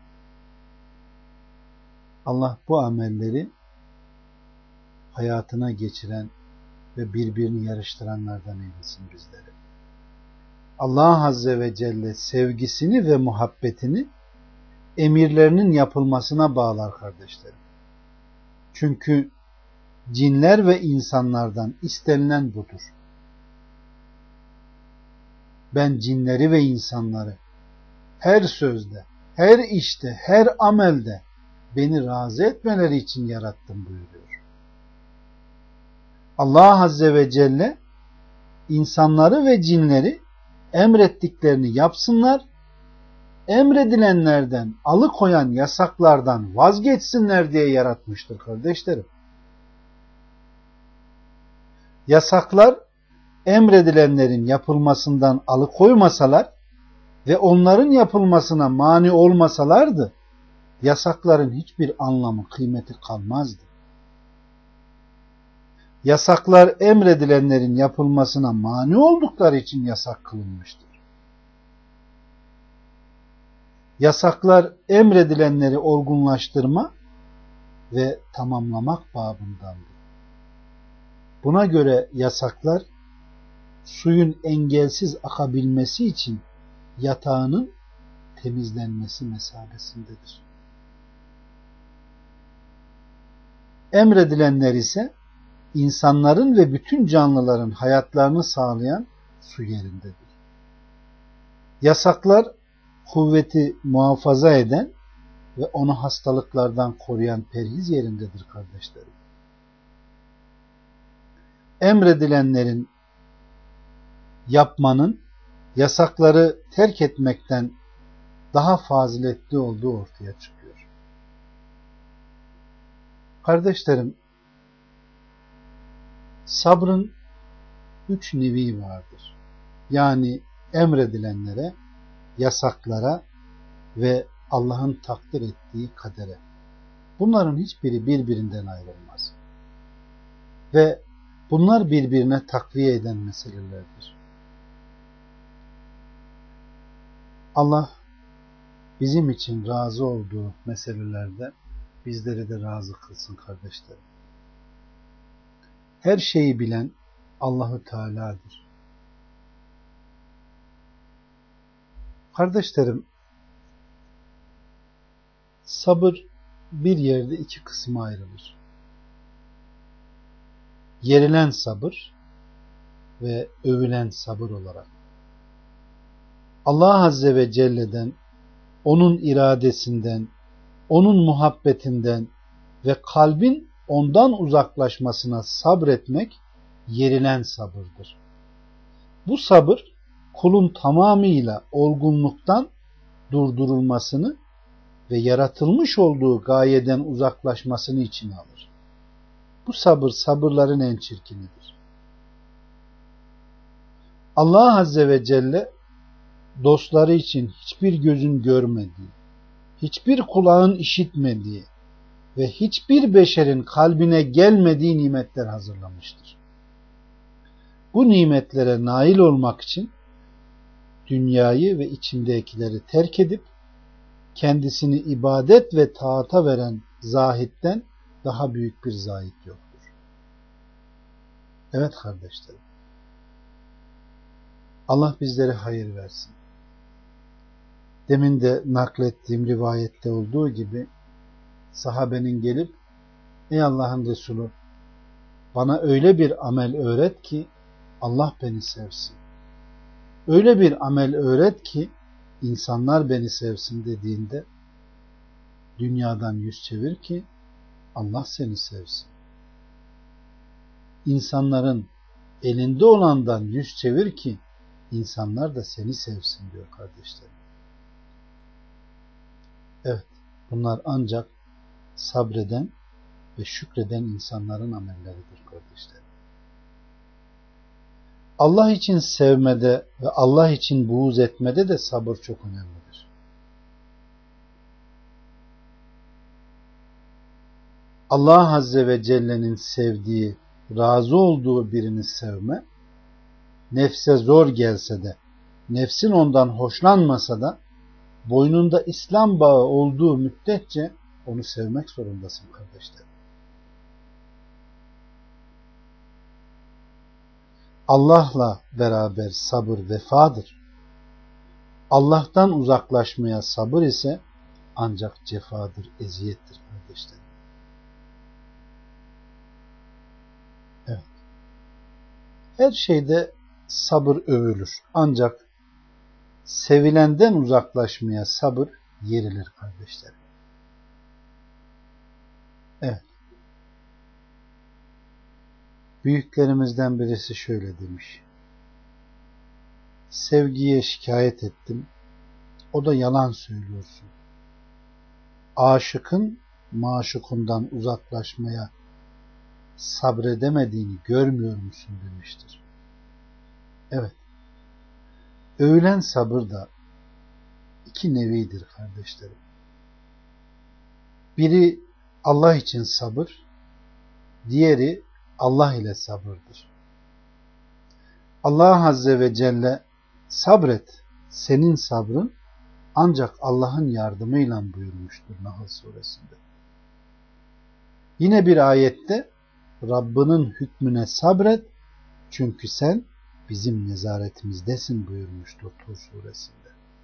Allah bu amelleri hayatına geçiren ve birbirini yarıştıranlardan eylesin bizleri. Allah Azze ve Celle sevgisini ve muhabbetini emirlerinin yapılmasına bağlar kardeşlerim. Çünkü cinler ve insanlardan istenilen budur. Ben cinleri ve insanları her sözde, her işte, her amelde beni razı etmeleri için yarattım buyuruyor. Allah Azze ve Celle insanları ve cinleri emrettiklerini yapsınlar, emredilenlerden, alıkoyan yasaklardan vazgeçsinler diye yaratmıştır kardeşlerim. Yasaklar emredilenlerin yapılmasından alıkoymasalar ve onların yapılmasına mani olmasalardı, yasakların hiçbir anlamı, kıymeti kalmazdı. Yasaklar emredilenlerin yapılmasına mani oldukları için yasak kılınmıştır. Yasaklar emredilenleri olgunlaştırma ve tamamlamak babındandır. Buna göre yasaklar suyun engelsiz akabilmesi için yatağının temizlenmesi mesabesindedir. Emredilenler ise insanların ve bütün canlıların hayatlarını sağlayan su yerindedir. Yasaklar kuvveti muhafaza eden ve onu hastalıklardan koruyan perhiz yerindedir kardeşlerim. Emredilenlerin yapmanın yasakları terk etmekten daha faziletli olduğu ortaya çıkıyor. Kardeşlerim, sabrın üç nevi vardır. Yani emredilenlere, yasaklara ve Allah'ın takdir ettiği kadere. Bunların hiçbiri birbirinden ayrılmaz. Ve bunlar birbirine takviye eden meselelerdir. Allah bizim için razı olduğu meselelerde bizleri de razı kılsın kardeşlerim. Her şeyi bilen Allahu Teala'dır. Kardeşlerim, sabır bir yerde iki kısma ayrılır. Yerilen sabır ve övülen sabır olarak. Allah Azze ve Celle'den, onun iradesinden, onun muhabbetinden ve kalbin ondan uzaklaşmasına sabretmek yerilen sabırdır. Bu sabır kulun tamamıyla olgunluktan durdurulmasını ve yaratılmış olduğu gayeden uzaklaşmasını içine alır. Bu sabır sabırların en çirkinidir. Allah Azze ve Celle dostları için hiçbir gözün görmediği, hiçbir kulağın işitmediği ve hiçbir beşerin kalbine gelmediği nimetler hazırlamıştır. bu nimetlere nail olmak için dünyayı ve içindekileri terk edip kendisini ibadet ve taata veren zahitten daha büyük bir zahit yoktur. Evet kardeşlerim, Allah bizlere hayır versin. Demin de naklettiğim rivayette olduğu gibi sahabenin gelip ey Allah'ın Resulü, bana öyle bir amel öğret ki Allah beni sevsin. Öyle bir amel öğret ki insanlar beni sevsin dediğinde dünyadan yüz çevir ki Allah seni sevsin. İnsanların elinde olandan yüz çevir ki insanlar da seni sevsin diyor kardeşlerim. Evet, bunlar ancak sabreden ve şükreden insanların amelleridir kardeşlerim. Allah için sevmede ve Allah için buğz etmede de sabır çok önemlidir. Allah Azze ve Celle'nin sevdiği, razı olduğu birini sevme, nefse zor gelse de, nefsin ondan hoşlanmasa da, boynunda İslam bağı olduğu müddetçe onu sevmek zorundasın kardeşlerim. Allah'la beraber sabır vefadır. Allah'tan uzaklaşmaya sabır ise ancak cefadır, eziyettir kardeşlerim. Evet. Her şeyde sabır övülür. Ancak sevilenden uzaklaşmaya sabır yerilir kardeşlerim. Evet. Büyüklerimizden birisi şöyle demiş. Sevgiye şikayet ettim. O da yalan söylüyorsun. Aşıkın maşukundan uzaklaşmaya sabredemediğini görmüyor musun demiştir. Evet. Övülen sabır da iki nevidir kardeşlerim. Biri Allah için sabır, diğeri Allah ile sabırdır. Allah Azze ve Celle sabret, senin sabrın ancak Allah'ın yardımıyla buyurmuştur Nahl suresinde. Yine bir ayette Rabbinin hükmüne sabret çünkü sen bizim nezaretimizdesin buyurmuştur Tur suresinde.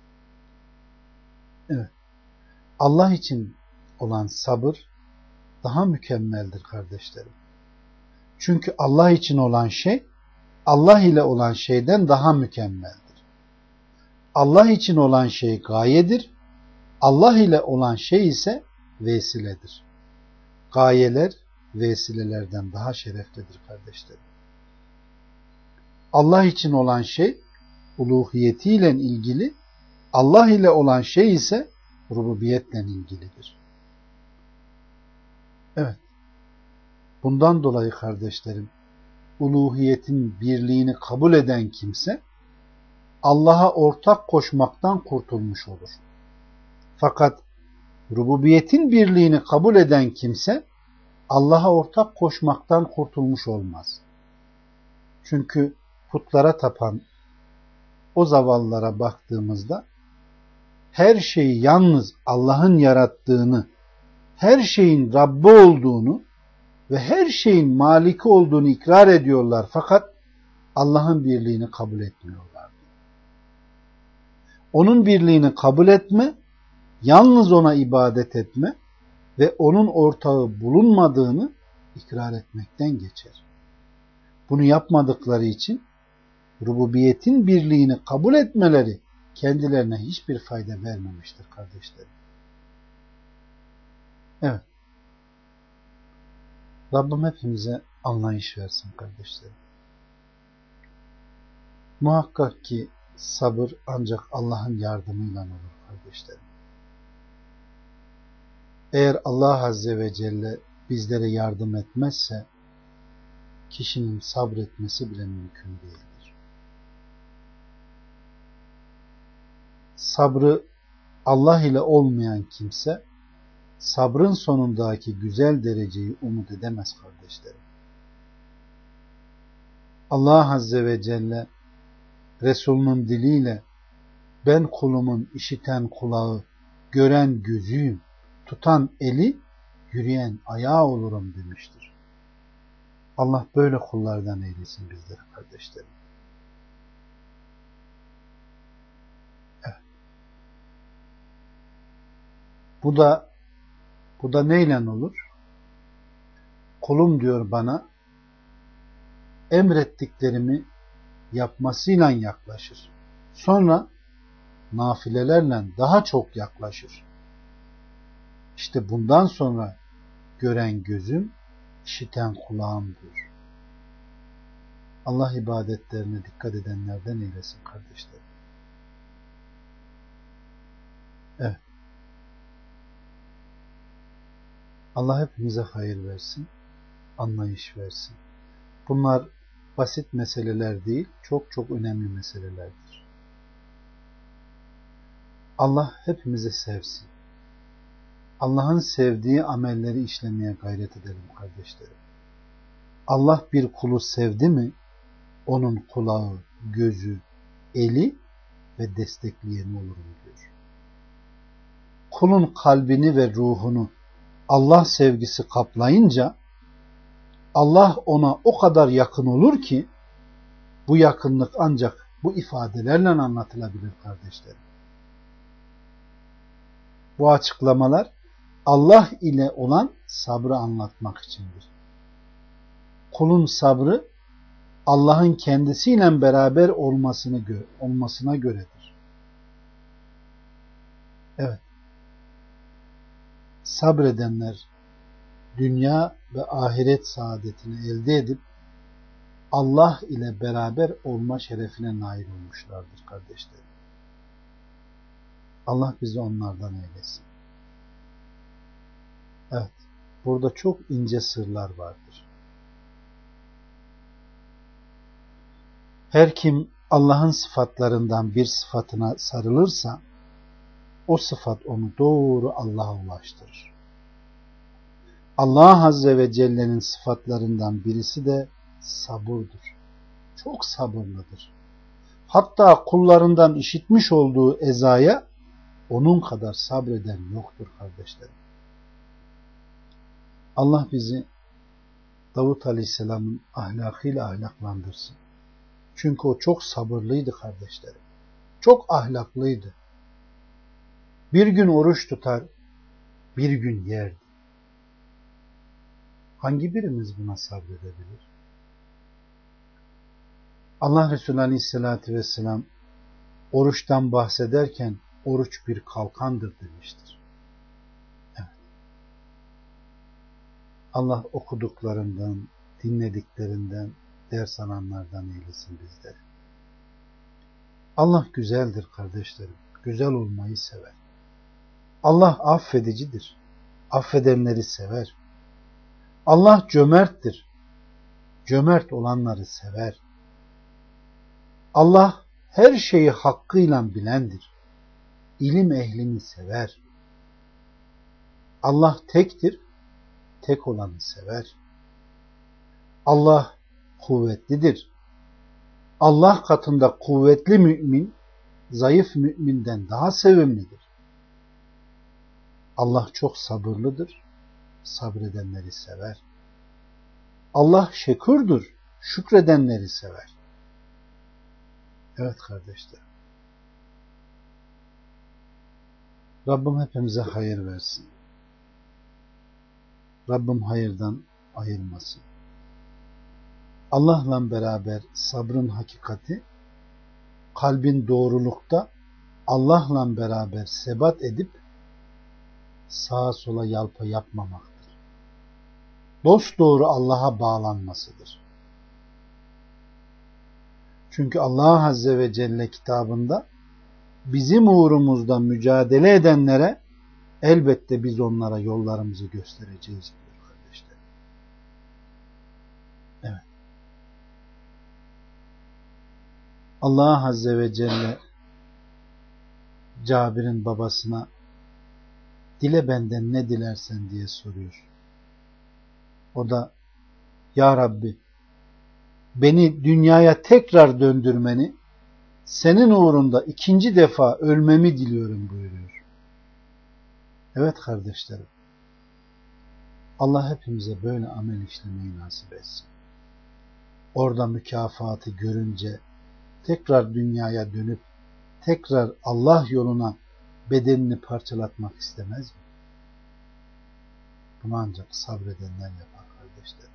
Evet. Allah için olan sabır daha mükemmeldir kardeşlerim. Çünkü Allah için olan şey Allah ile olan şeyden daha mükemmeldir. Allah için olan şey gayedir. Allah ile olan şey ise vesiledir. Gayeler vesilelerden daha şereflidir kardeşlerim. Allah için olan şey uluhiyetiyle ilgili, Allah ile olan şey ise rububiyetle ilgilidir. Evet. Bundan dolayı kardeşlerim, uluhiyetin birliğini kabul eden kimse Allah'a ortak koşmaktan kurtulmuş olur. Fakat rububiyetin birliğini kabul eden kimse Allah'a ortak koşmaktan kurtulmuş olmaz. Çünkü putlara tapan o zavallılara baktığımızda her şeyi yalnız Allah'ın yarattığını, her şeyin Rabbi olduğunu ve her şeyin maliki olduğunu ikrar ediyorlar fakat Allah'ın birliğini kabul etmiyorlar. Onun birliğini kabul etme, yalnız ona ibadet etme ve onun ortağı bulunmadığını ikrar etmekten geçer. Bunu yapmadıkları için rububiyetin birliğini kabul etmeleri kendilerine hiçbir fayda vermemiştir kardeşlerim. Evet. Rabbim hepimize anlayış versin kardeşlerim. Muhakkak ki sabır ancak Allah'ın yardımıyla olur kardeşlerim. Eğer Allah Azze ve Celle bizlere yardım etmezse kişinin sabretmesi bile mümkün değildir. Sabrı Allah ile olmayan kimse sabrın sonundaki güzel dereceyi umut edemez kardeşlerim. Allah Azze ve Celle Resulünün diliyle ben kulumun işiten kulağı, gören gözüyüm, tutan eli, yürüyen ayağı olurum demiştir. Allah böyle kullardan eylesin bizleri kardeşlerim. Evet. Bu da bu da neyle olur? Kulum diyor bana emrettiklerimi yapmasıyla yaklaşır. Sonra nafilelerle daha çok yaklaşır. İşte bundan sonra gören gözüm, işiten kulağım diyor. Allah ibadetlerine dikkat edenlerden eylesin kardeşlerim. Evet. Allah hepimize hayır versin, anlayış versin. Bunlar basit meseleler değil, çok çok önemli meselelerdir. Allah hepimizi sevsin. Allah'ın sevdiği amelleri işlemeye gayret edelim kardeşlerim. Allah bir kulu sevdi mi, onun kulağı, gözü, eli ve destekleyeni olurum diyor. Kulun kalbini ve ruhunu Allah sevgisi kaplayınca Allah ona o kadar yakın olur ki bu yakınlık ancak bu ifadelerle anlatılabilir kardeşlerim. Bu açıklamalar Allah ile olan sabrı anlatmak içindir. Kulun sabrı Allah'ın kendisiyle beraber olmasını gö olmasına göredir. Evet. Sabredenler dünya ve ahiret saadetini elde edip Allah ile beraber olma şerefine nail olmuşlardır kardeşlerim. Allah bizi onlardan eylesin. Evet. Burada çok ince sırlar vardır. Her kim Allah'ın sıfatlarından bir sıfatına sarılırsa o sıfat onu doğru Allah'a ulaştırır. Allah Azze ve Celle'nin sıfatlarından birisi de sabırdır. Çok sabırlıdır. Hatta kullarından işitmiş olduğu ezaya onun kadar sabreden yoktur kardeşlerim. Allah bizi Davut Aleyhisselam'ın ahlakıyla ahlaklandırsın. Çünkü o çok sabırlıydı kardeşlerim. Çok ahlaklıydı. Bir gün oruç tutar, bir gün yerdi. Hangi birimiz buna sabredebilir? Allah Resulü Aleyhisselatü Vesselam oruçtan bahsederken oruç bir kalkandır demiştir. Evet. Allah okuduklarından, dinlediklerinden, ders alanlardan eylesin bizleri. Allah güzeldir kardeşlerim. Güzel olmayı sever. Allah affedicidir. Affedenleri sever. Allah cömerttir. Cömert olanları sever. Allah her şeyi hakkıyla bilendir. İlim ehlini sever. Allah tektir. Tek olanı sever. Allah kuvvetlidir. Allah katında kuvvetli mümin, zayıf müminden daha sevimlidir. Allah çok sabırlıdır. Sabredenleri sever. Allah şekürdür. Şükredenleri sever. Evet kardeşlerim. Rabbim hepimize hayır versin. Rabbim hayırdan ayırmasın. Allah'la beraber sabrın hakikati, kalbin doğrulukta Allah'la beraber sebat edip sağa sola yalpa yapmamaktır. Dosdoğru Allah'a bağlanmasıdır. Çünkü Allah Azze ve Celle kitabında bizim uğrumuzda mücadele edenlere elbette biz onlara yollarımızı göstereceğiz diyor kardeşler. Evet. Allah Azze ve Celle Cabir'in babasına dile benden ne dilersen diye soruyor. O da ya Rabbi beni dünyaya tekrar döndürmeni, senin uğrunda ikinci defa ölmemi diliyorum buyuruyor. Evet kardeşlerim, Allah hepimize böyle amel işlemeyi nasip etsin. Orada mükafatı görünce tekrar dünyaya dönüp tekrar Allah yoluna bedenini parçalatmak istemez mi? Bunu ancak sabredenler yapar kardeşlerim.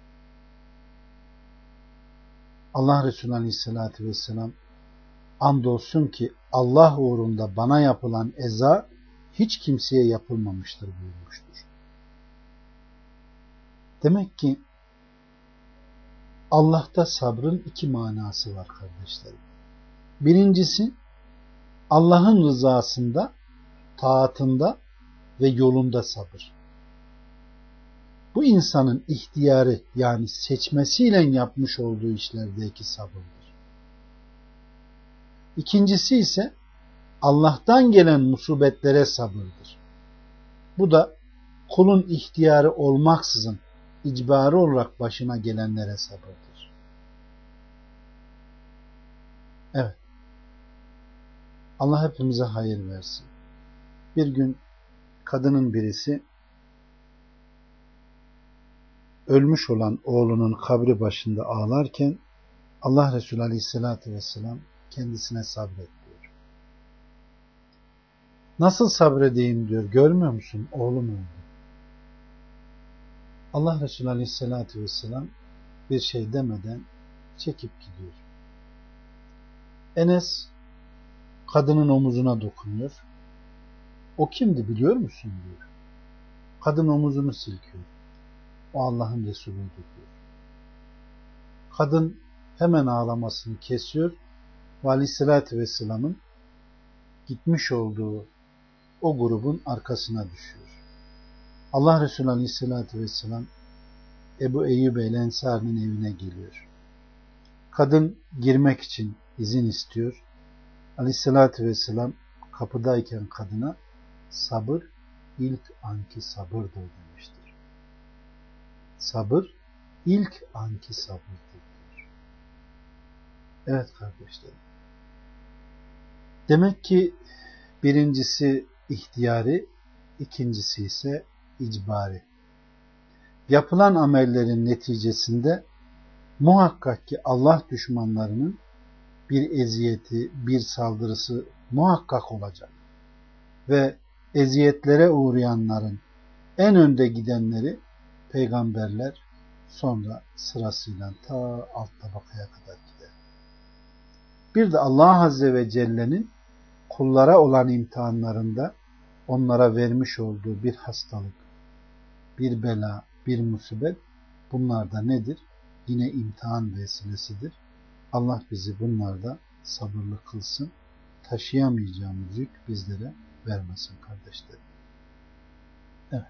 Allah Resulü Aleyhisselatü Vesselam andolsun ki Allah uğrunda bana yapılan eza hiç kimseye yapılmamıştır buyurmuştur. Demek ki Allah'ta sabrın iki manası var kardeşlerim. Birincisi Allah'ın rızasında, taatında ve yolunda sabır. Bu insanın ihtiyarı yani seçmesiyle yapmış olduğu işlerdeki sabırdır. İkincisi ise Allah'tan gelen musibetlere sabırdır. Bu da kulun ihtiyarı olmaksızın icbari olarak başına gelenlere sabırdır. Evet. Allah hepimize hayır versin. Bir gün kadının birisi ölmüş olan oğlunun kabri başında ağlarken Allah Resulü Aleyhisselatü Vesselam kendisine sabret diyor. Nasıl sabredeyim diyor, görmüyor musun? Oğlum öldü. Allah Resulü Aleyhisselatü Vesselam bir şey demeden çekip gidiyor. Enes kadının omuzuna dokunuyor. O kimdi biliyor musun diyor. Kadın omuzunu silkiyor. O Allah'ın Resulü'ydü diyor. Kadın hemen ağlamasını kesiyor ve Aleyhisselatü Vesselam'ın gitmiş olduğu o grubun arkasına düşüyor. Allah Resulü Aleyhisselatü Vesselam Ebu Eyyub el-Ensari'nin evine geliyor. Kadın girmek için izin istiyor. Aleyhisselatü Vesselam kapıdayken kadına sabır ilk anki sabırdır demiştir. Sabır ilk anki sabırdır diyor. Evet kardeşlerim. Demek ki birincisi ihtiyari, ikincisi ise icbari. Yapılan amellerin neticesinde muhakkak ki Allah düşmanlarının bir eziyeti, bir saldırısı muhakkak olacak. Ve eziyetlere uğrayanların en önde gidenleri peygamberler, sonra sırasıyla ta alt tabakaya kadar gider. Bir de Allah Azze ve Celle'nin kullara olan imtihanlarında onlara vermiş olduğu bir hastalık, bir bela, bir musibet, bunlar da nedir? Yine imtihan vesilesidir. Allah bizi bunlarda sabırlı kılsın. Taşıyamayacağımız yük bizlere vermesin kardeşlerim. Evet.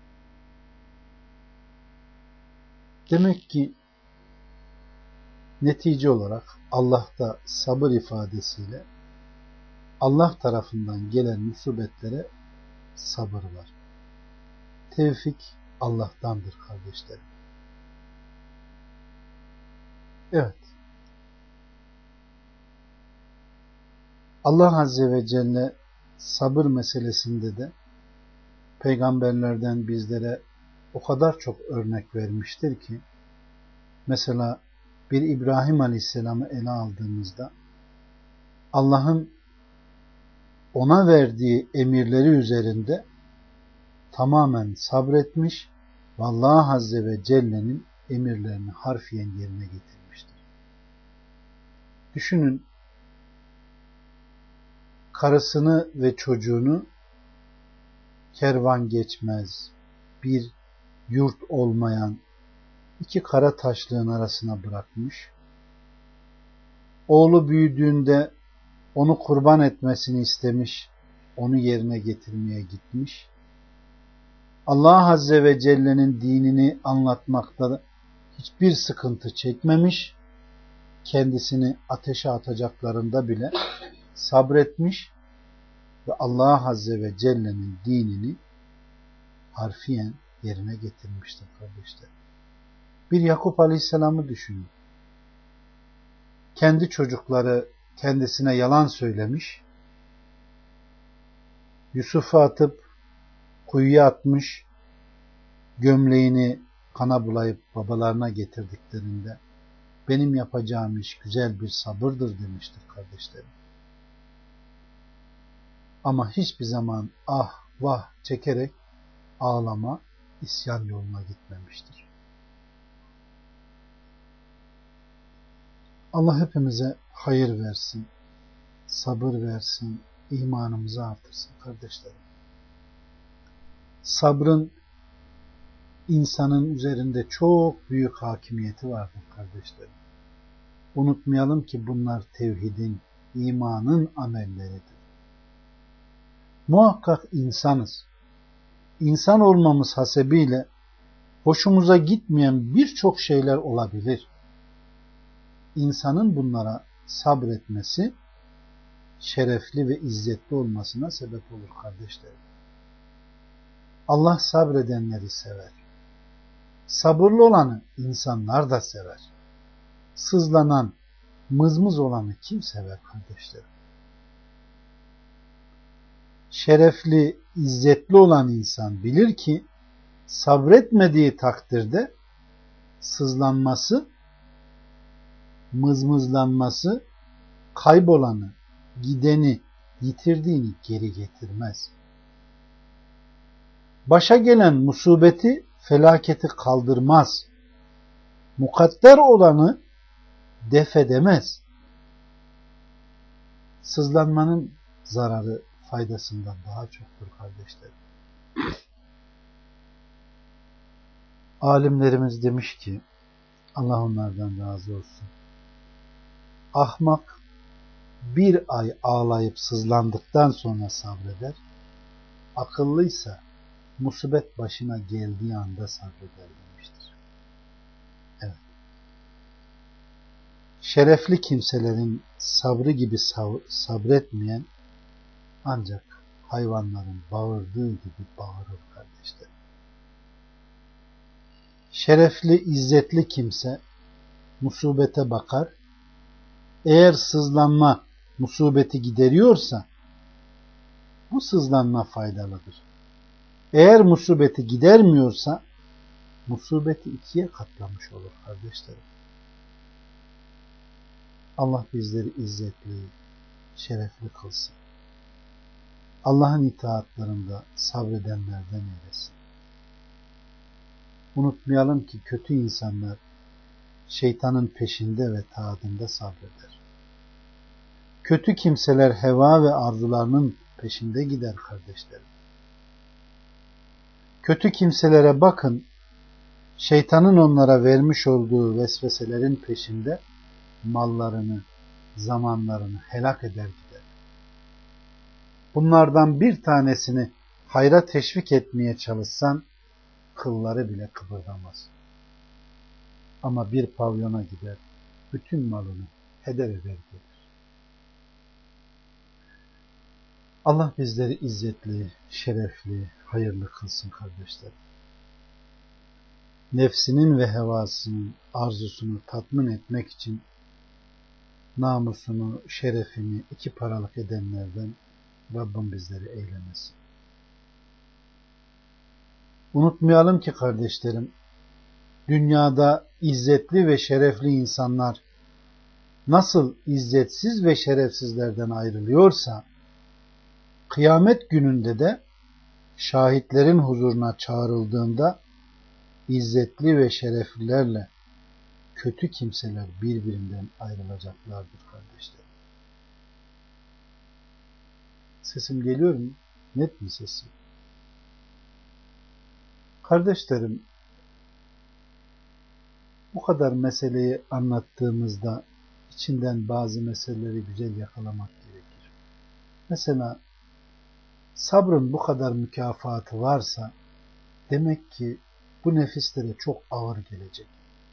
Demek ki netice olarak Allah'ta sabır ifadesiyle Allah tarafından gelen musibetlere sabır var. Tevfik Allah'tandır kardeşlerim. Evet. Allah Azze ve Celle sabır meselesinde de peygamberlerden bizlere o kadar çok örnek vermiştir ki mesela bir İbrahim Aleyhisselam'ı ele aldığımızda Allah'ın ona verdiği emirleri üzerinde tamamen sabretmiş ve Allah Azze ve Celle'nin emirlerini harfiyen yerine getirmiştir. Düşünün, karısını ve çocuğunu kervan geçmez, bir yurt olmayan iki kara taşlığın arasına bırakmış. Oğlu büyüdüğünde onu kurban etmesini istemiş, onu yerine getirmeye gitmiş. Allah Azze ve Celle'nin dinini anlatmakta hiçbir sıkıntı çekmemiş, kendisini ateşe atacaklarında bile sabretmiş ve Allah Azze ve Celle'nin dinini harfiyen yerine getirmiştir kardeşler. Bir Yakup Aleyhisselam'ı düşünün. kendi çocukları kendisine yalan söylemiş, Yusuf'u atıp kuyuya atmış, gömleğini kana bulayıp babalarına getirdiklerinde benim yapacağım iş güzel bir sabırdır demiştir kardeşlerim. Ama hiçbir zaman ah vah çekerek ağlama, isyan yoluna gitmemiştir. Allah hepimize hayır versin, sabır versin, imanımızı artırsın kardeşlerim. Sabrın insanın üzerinde çok büyük hakimiyeti vardır kardeşlerim. Unutmayalım ki bunlar tevhidin, imanın amelleridir. Muhakkak insanız. İnsan olmamız hasebiyle hoşumuza gitmeyen birçok şeyler olabilir. İnsanın bunlara sabretmesi şerefli ve izzetli olmasına sebep olur kardeşlerim. Allah sabredenleri sever. Sabırlı olanı insanlar da sever. Sızlanan, mızmız olanı kim sever kardeşlerim? Şerefli, izzetli olan insan bilir ki sabretmediği takdirde sızlanması, mızmızlanması, kaybolanı, gideni, yitirdiğini geri getirmez. Başa gelen musibeti, felaketi kaldırmaz. Mukadder olanı def edemez. Sızlanmanın zararı faydasından daha çoktur kardeşlerim. Alimlerimiz demiş ki, Allah onlardan razı olsun, ahmak bir ay ağlayıp sızlandıktan sonra sabreder, akıllıysa musibet başına geldiği anda sabreder demiştir. Evet. Şerefli kimselerin sabrı gibi sabretmeyen ancak hayvanların bağırdığı gibi bağırır kardeşler. Şerefli, izzetli kimse musibete bakar. Eğer sızlanma musibeti gideriyorsa bu sızlanma faydalıdır. Eğer musibeti gidermiyorsa musibeti ikiye katlamış olur kardeşlerim. Allah bizleri izzetli, şerefli kılsın. Allah'ın itaatlarında sabredenlerden eylesin. Unutmayalım ki kötü insanlar şeytanın peşinde ve taadında sabreder. Kötü kimseler heva ve arzularının peşinde gider kardeşlerim. Kötü kimselere bakın, şeytanın onlara vermiş olduğu vesveselerin peşinde mallarını, zamanlarını helak eder gider. Bunlardan bir tanesini hayra teşvik etmeye çalışsan, kılları bile kıpırdamaz. Ama bir pavyona gider, bütün malını heder eder gelir. Allah bizleri izzetli, şerefli, hayırlı kılsın kardeşlerim. Nefsinin ve hevasının arzusunu tatmin etmek için namusunu, şerefini iki paralık edenlerden Rabbim bizleri eylemesin. Unutmayalım ki kardeşlerim, dünyada izzetli ve şerefli insanlar nasıl izzetsiz ve şerefsizlerden ayrılıyorsa, kıyamet gününde de şahitlerin huzuruna çağrıldığında izzetli ve şereflilerle kötü kimseler birbirinden ayrılacaklardır kardeşlerim. Sesim geliyor mu? Net mi sesim? Kardeşlerim, bu kadar meseleyi anlattığımızda içinden bazı meseleleri güzel yakalamak gerekir. Mesela sabrın bu kadar mükafatı varsa demek ki bu nefislere çok ağır gelecek.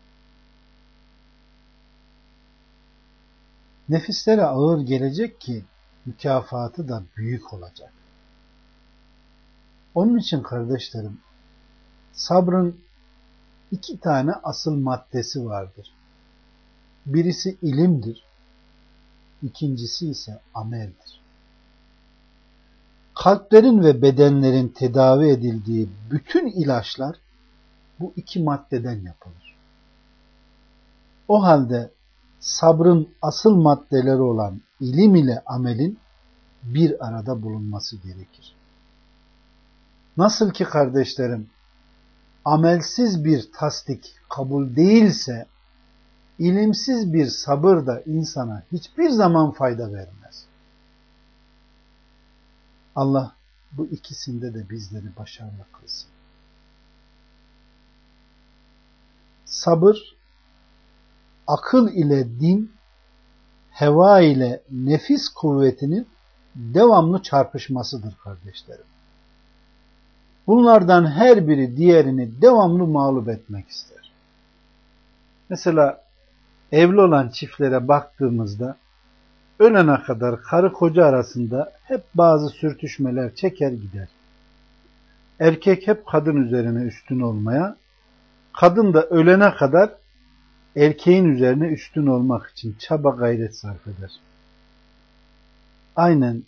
Nefislere ağır gelecek ki mükafatı da büyük olacak. Onun için kardeşlerim, sabrın iki tane asıl maddesi vardır. Birisi ilimdir. İkincisi ise ameldir. Kalplerin ve bedenlerin tedavi edildiği bütün ilaçlar bu iki maddeden yapılır. O halde sabrın asıl maddeleri olan ilim ile amelin bir arada bulunması gerekir. Nasıl ki kardeşlerim, amelsiz bir tasdik kabul değilse, ilimsiz bir sabır da insana hiçbir zaman fayda vermez. Allah bu ikisinde de bizleri başarılı kılsın. Sabır, akıl ile din, heva ile nefis kuvvetinin devamlı çarpışmasıdır kardeşlerim. Bunlardan her biri diğerini devamlı mağlup etmek ister. Mesela evli olan çiftlere baktığımızda ölene kadar karı koca arasında hep bazı sürtüşmeler çeker gider. Erkek hep kadın üzerine üstün olmaya, kadın da ölene kadar erkeğin üzerine üstün olmak için çaba gayret sarf eder. Aynen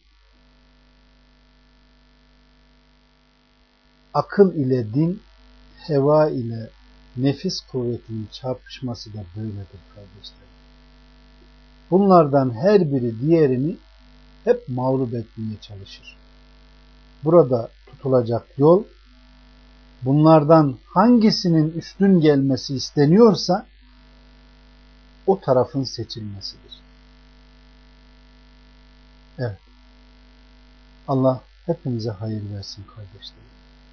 akıl ile din, heva ile nefis kuvvetinin çarpışması da böyledir kardeşler. Bunlardan her biri diğerini hep mağlup etmeye çalışır. Burada tutulacak yol, bunlardan hangisinin üstün gelmesi isteniyorsa o tarafın seçilmesidir. Evet. Allah hepimize hayır versin kardeşlerim.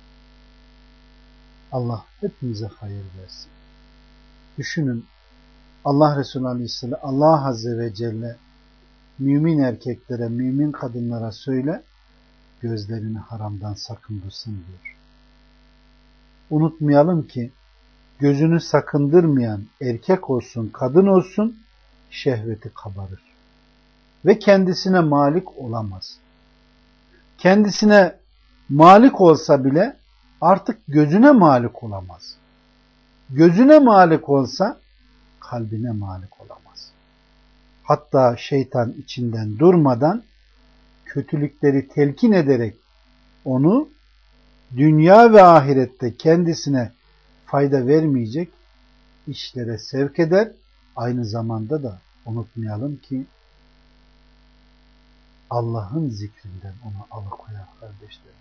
Allah hepimize hayır versin. Düşünün, Allah Resulü Aleyhisselam, Allah Azze ve Celle mümin erkeklere, mümin kadınlara söyle, gözlerini haramdan sakındırsın diyor. Unutmayalım ki gözünü sakındırmayan erkek olsun, kadın olsun şehveti kabarır. Ve kendisine malik olamaz. Kendisine malik olsa bile artık gözüne malik olamaz. Gözüne malik olsa kalbine malik olamaz. Hatta şeytan içinden durmadan kötülükleri telkin ederek onu dünya ve ahirette kendisine fayda vermeyecek işlere sevk eder. Aynı zamanda da unutmayalım ki Allah'ın zikrinden onu alıkoyar kardeşlerim.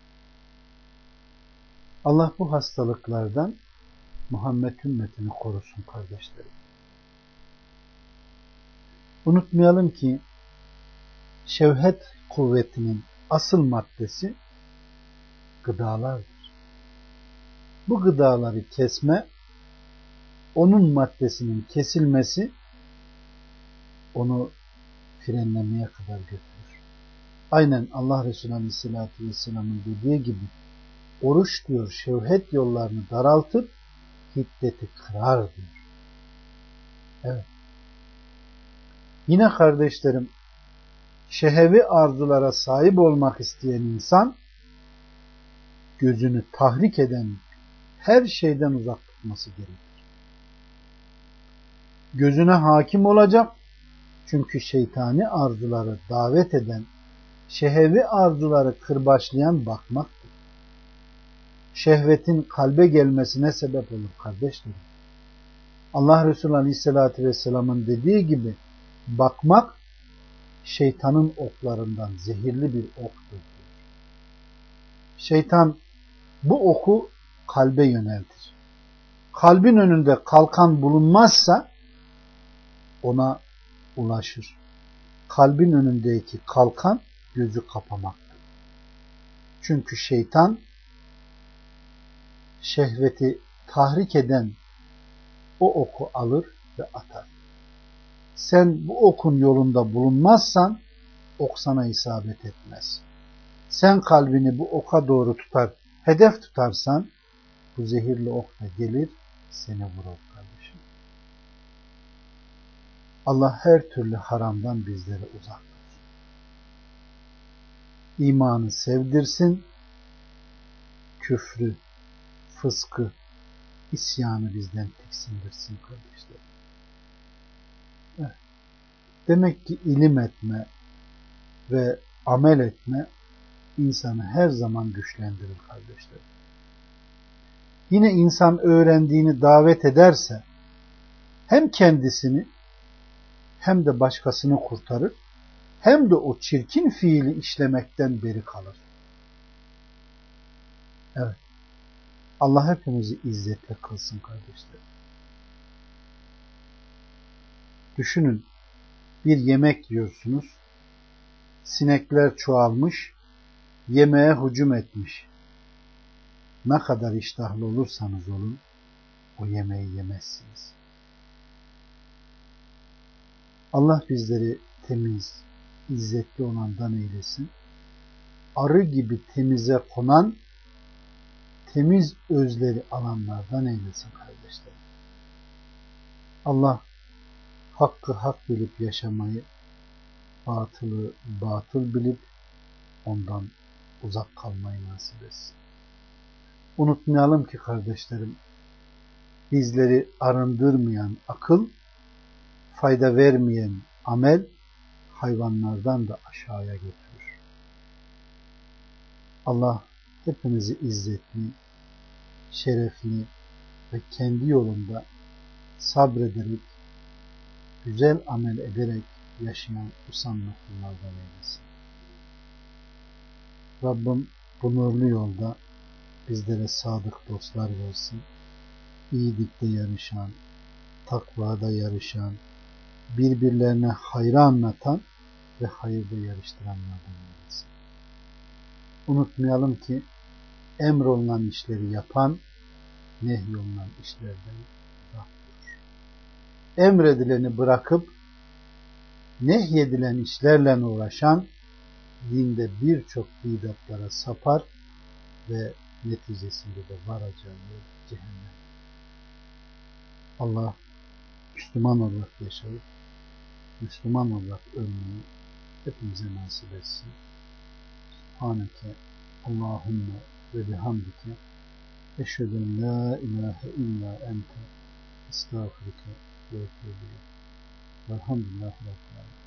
Allah bu hastalıklardan Muhammed ümmetini korusun kardeşlerim. Unutmayalım ki şehvet kuvvetinin asıl maddesi gıdalardır. Bu gıdaları kesme, onun maddesinin kesilmesi onu frenlemeye kadar götürür. Aynen Allah Resulü Aleyhisselatü Vesselam'ın dediği gibi oruç diyor şehvet yollarını daraltır, hiddeti kırar diyor. Evet. Yine kardeşlerim, şehvi arzulara sahip olmak isteyen insan gözünü tahrik eden her şeyden uzak tutması gerekir. Gözüne hakim olacak, çünkü şeytani arzuları davet eden, şehvi arzuları kırbaçlayan bakmaktır. Şehvetin kalbe gelmesine sebep olur kardeşlerim. Allah Resulü Aleyhisselatü Vesselam'ın dediği gibi bakmak şeytanın oklarından zehirli bir oktur. Şeytan bu oku kalbe yöneltir. Kalbin önünde kalkan bulunmazsa ona ulaşır. Kalbin önündeki kalkan gözü kapamaktır. Çünkü şeytan şehveti tahrik eden o oku alır ve atar. Sen bu okun yolunda bulunmazsan ok sana isabet etmez. Sen kalbini bu oka doğru tutar, hedef tutarsan bu zehirli ok da gelir seni vurur kardeşim. Allah her türlü haramdan bizleri uzak tutsun. İmanı sevdirsin, küfrü, fıskı, isyanı bizden tiksindirsin kardeşler. Evet. Demek ki ilim etme ve amel etme insanı her zaman güçlendirir kardeşler. Yine insan öğrendiğini davet ederse hem kendisini hem de başkasını kurtarır, hem de o çirkin fiili işlemekten beri kalır. Evet. Allah hepimizi izzetle kılsın kardeşler. Düşünün, bir yemek yiyorsunuz, sinekler çoğalmış, yemeğe hücum etmiş. Ne kadar iştahlı olursanız olun, o yemeği yemezsiniz. Allah bizleri temiz, izzetli olandan eylesin. Arı gibi temize konan, temiz özleri alanlardan eylesin kardeşler. Allah hakkı hak bilip yaşamayı, batılı batıl bilip ondan uzak kalmayı nasip etsin. Unutmayalım ki kardeşlerim, bizleri arındırmayan akıl, fayda vermeyen amel, hayvanlardan da aşağıya götürür. Allah hepimizi izzetli, şerefli ve kendi yolunda sabrederek, güzel amel ederek yaşayan usanma kullardan eylesin. Rabbim bu nurlu yolda bizlere sadık dostlar versin. İyilikte yarışan, takvada yarışan, birbirlerine hayrı anlatan ve hayırda yarıştıranlardan eylesin. Unutmayalım ki emrolunan işleri yapan, nehyolunan işlerden uzak durur. Emredileni bırakıp nehyedilen işlerle uğraşan dinde birçok bidatlara sapar ve neticesinde de varacağı yer cehennem. Allah Müslüman olarak yaşayıp Müslüman olarak ölmeyi hepimize nasip etsin. Subhaneke Allahümme ve bihamdike eşhedü en la ilahe illa ente estağfurike ve etûbü ileyk. Velhamdülillahi Rabbil âlemin.